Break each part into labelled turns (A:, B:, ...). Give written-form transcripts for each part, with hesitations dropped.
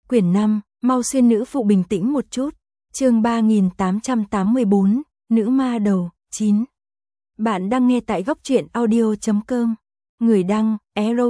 A: Quyển 5, mau xuyên nữ phụ bình tĩnh một chút. Chương 3884, nữ ma đầu, 9. Bạn đang nghe tại góc truyện audio.com. Người đăng,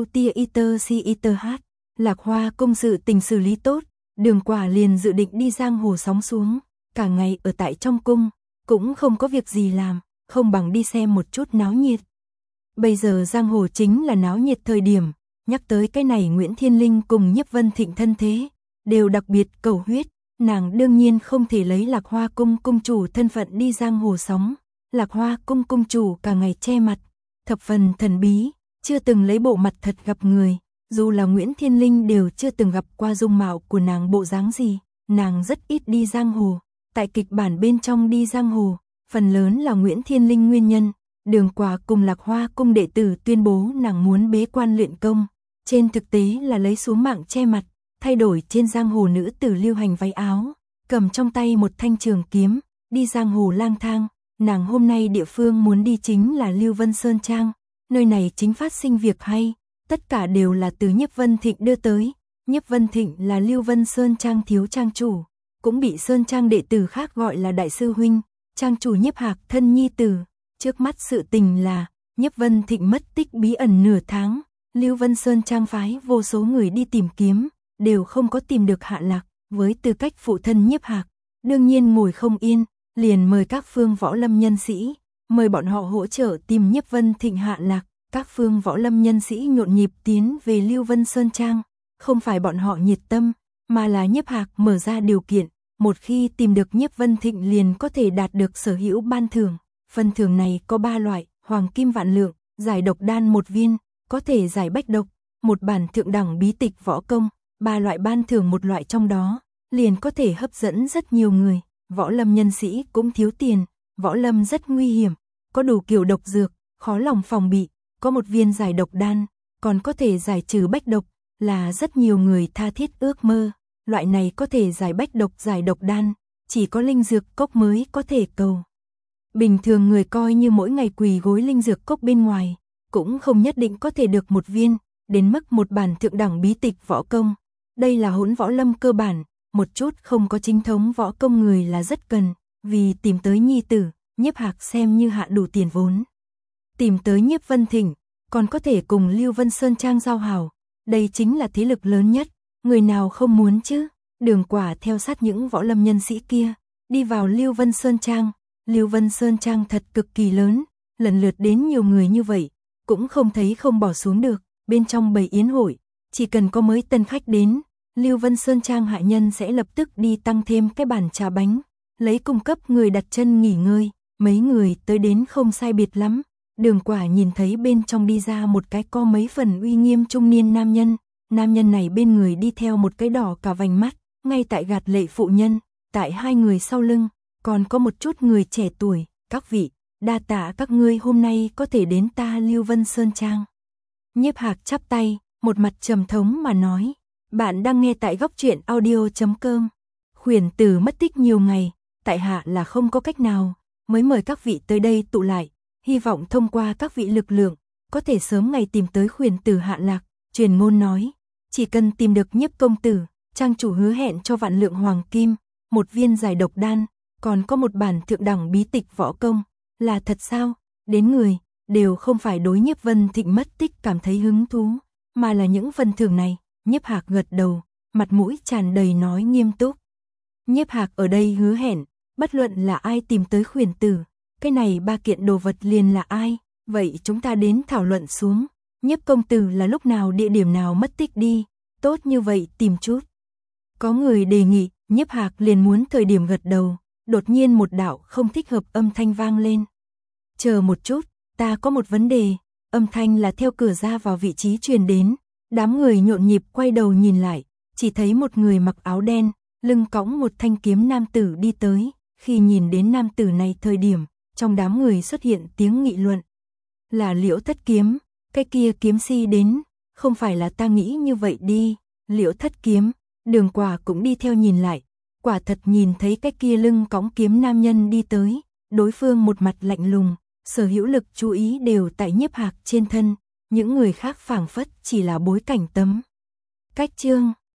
A: Erotiaiter. Lạc Hoa công sự tình xử lý tốt, Đường Quả liền dự định đi giang hồ sóng xuống, cả ngày ở tại trong cung, cũng không có việc gì làm, không bằng đi xem một chút náo nhiệt. Bây giờ giang hồ chính là náo nhiệt thời điểm, nhắc tới cái này Nguyễn Thiên Linh cùng Nhiếp Vân Thịnh thân thế, đều đặc biệt cầu huyết, nàng đương nhiên không thể lấy Lạc Hoa cung cung chủ thân phận đi giang hồ sóng. Lạc Hoa cung cung chủ cả ngày che mặt, thập phần thần bí, chưa từng lấy bộ mặt thật gặp người, dù là Nguyễn Thiên Linh đều chưa từng gặp qua dung mạo của nàng bộ dáng gì, nàng rất ít đi giang hồ, tại kịch bản bên trong đi giang hồ, phần lớn là Nguyễn Thiên Linh nguyên nhân. Đường Quả cùng Lạc Hoa cung đệ tử tuyên bố nàng muốn bế quan luyện công, trên thực tế là lấy xuống mạng che mặt, thay đổi trên giang hồ nữ tử lưu hành váy áo, cầm trong tay một thanh trường kiếm, đi giang hồ lang thang. Nàng hôm nay địa phương muốn đi chính là Lưu Vân Sơn Trang, nơi này chính phát sinh việc hay, tất cả đều là từ Nhiếp Vân Thịnh đưa tới. Nhiếp Vân Thịnh là Lưu Vân Sơn Trang thiếu trang chủ, cũng bị Sơn Trang đệ tử khác gọi là đại sư huynh, trang chủ Nhiếp Hạc thân nhi tử. Trước mắt sự tình là, Nhiếp Vân Thịnh mất tích bí ẩn nửa tháng, Lưu Vân Sơn Trang phái vô số người đi tìm kiếm, đều không có tìm được hạ lạc, với tư cách phụ thân Nhiếp Hạc, đương nhiên ngồi không yên, liền mời các phương võ lâm nhân sĩ, mời bọn họ hỗ trợ tìm Nhiếp Vân Thịnh hạ lạc. Các phương võ lâm nhân sĩ nhộn nhịp tiến về Lưu Vân Sơn Trang, không phải bọn họ nhiệt tâm, mà là Nhiếp Hạc mở ra điều kiện, một khi tìm được Nhiếp Vân Thịnh liền có thể đạt được sở hữu ban thưởng. Phần thưởng này có 3 loại, hoàng kim vạn lượng, giải độc đan 1 viên, có thể giải bách độc, một bản thượng đẳng bí tịch võ công, 3 loại ban thưởng một loại trong đó, liền có thể hấp dẫn rất nhiều người. Võ lâm nhân sĩ cũng thiếu tiền, võ lâm rất nguy hiểm, có đủ kiểu độc dược, khó lòng phòng bị, có một viên giải độc đan, còn có thể giải trừ bách độc, là rất nhiều người tha thiết ước mơ. Loại này có thể giải bách độc giải độc đan, chỉ có linh dược cốc mới có thể cầu. Bình thường người coi như mỗi ngày quỳ gối linh dược cốc bên ngoài, cũng không nhất định có thể được một viên, đến mức một bản thượng đẳng bí tịch võ công. Đây là hỗn võ lâm cơ bản, một chút không có chính thống võ công người là rất cần, vì tìm tới nhi tử, Nhiếp Hạc xem như hạ đủ tiền vốn. Tìm tới Nhiếp Vân Thịnh, còn có thể cùng Lưu Vân Sơn Trang giao hảo, đây chính là thế lực lớn nhất, người nào không muốn chứ. Đường Quả theo sát những võ lâm nhân sĩ kia, đi vào Lưu Vân Sơn Trang. Lưu Vân Sơn Trang thật cực kỳ lớn, lần lượt đến nhiều người như vậy, cũng không thấy không bỏ xuống được, bên trong bầy yến hội, chỉ cần có mới tân khách đến, Lưu Vân Sơn Trang hạ nhân sẽ lập tức đi tăng thêm cái bàn trà bánh, lấy cung cấp người đặt chân nghỉ ngơi, mấy người tới đến không sai biệt lắm. Đường Quả nhìn thấy bên trong đi ra một cái có mấy phần uy nghiêm trung niên nam nhân này bên người đi theo một cái đỏ cả vành mắt, ngay tại gạt lệ phụ nhân, tại hai người sau lưng, còn có một chút người trẻ tuổi. Các vị, đa tạ các ngươi hôm nay có thể đến ta Lưu Vân Sơn Trang. Nhiếp Hạc chắp tay, một mặt trầm thống mà nói, bạn đang nghe tại góc truyện audio.com. Khuyển tử mất tích nhiều ngày, tại hạ là không có cách nào, mới mời các vị tới đây tụ lại, hy vọng thông qua các vị lực lượng, có thể sớm ngày tìm tới khuyển tử hạ lạc. Truyền ngôn nói, chỉ cần tìm được Nhiếp công tử, trang chủ hứa hẹn cho vạn lượng hoàng kim, một viên giải độc đan, còn có một bản thượng đẳng bí tịch võ công. Là thật sao? Đến người, đều không phải đối Nhiếp Vân Thịnh mất tích cảm thấy hứng thú, mà là những phần thưởng này. Nhiếp Hạc gật đầu, mặt mũi tràn đầy nói nghiêm túc. Nhiếp Hạc ở đây hứa hẹn, bất luận là ai tìm tới khuyển tử, cái này 3 kiện đồ vật liền là ai, vậy chúng ta đến thảo luận xuống. Nhiếp công tử là lúc nào địa điểm nào mất tích đi, tốt như vậy tìm chút. Có người đề nghị, Nhiếp Hạc liền muốn thời điểm gật đầu, đột nhiên một đạo không thích hợp âm thanh vang lên. Chờ một chút, ta có một vấn đề. Âm thanh là theo cửa ra vào vị trí truyền đến, đám người nhộn nhịp quay đầu nhìn lại, chỉ thấy một người mặc áo đen, lưng cõng một thanh kiếm nam tử đi tới. Khi nhìn đến nam tử này thời điểm, trong đám người xuất hiện tiếng nghị luận. Là Liễu Thất Kiếm, cái kia kiếm si đến, không phải là ta nghĩ như vậy đi. Liễu Thất Kiếm, Đường Quả cũng đi theo nhìn lại, quả thật nhìn thấy cái kia lưng cõng kiếm nam nhân đi tới, đối phương một mặt lạnh lùng, sở hữu lực chú ý đều tại Nhiếp Hạc trên thân, những người khác phảng phất chỉ là bối cảnh tấm. Cách chương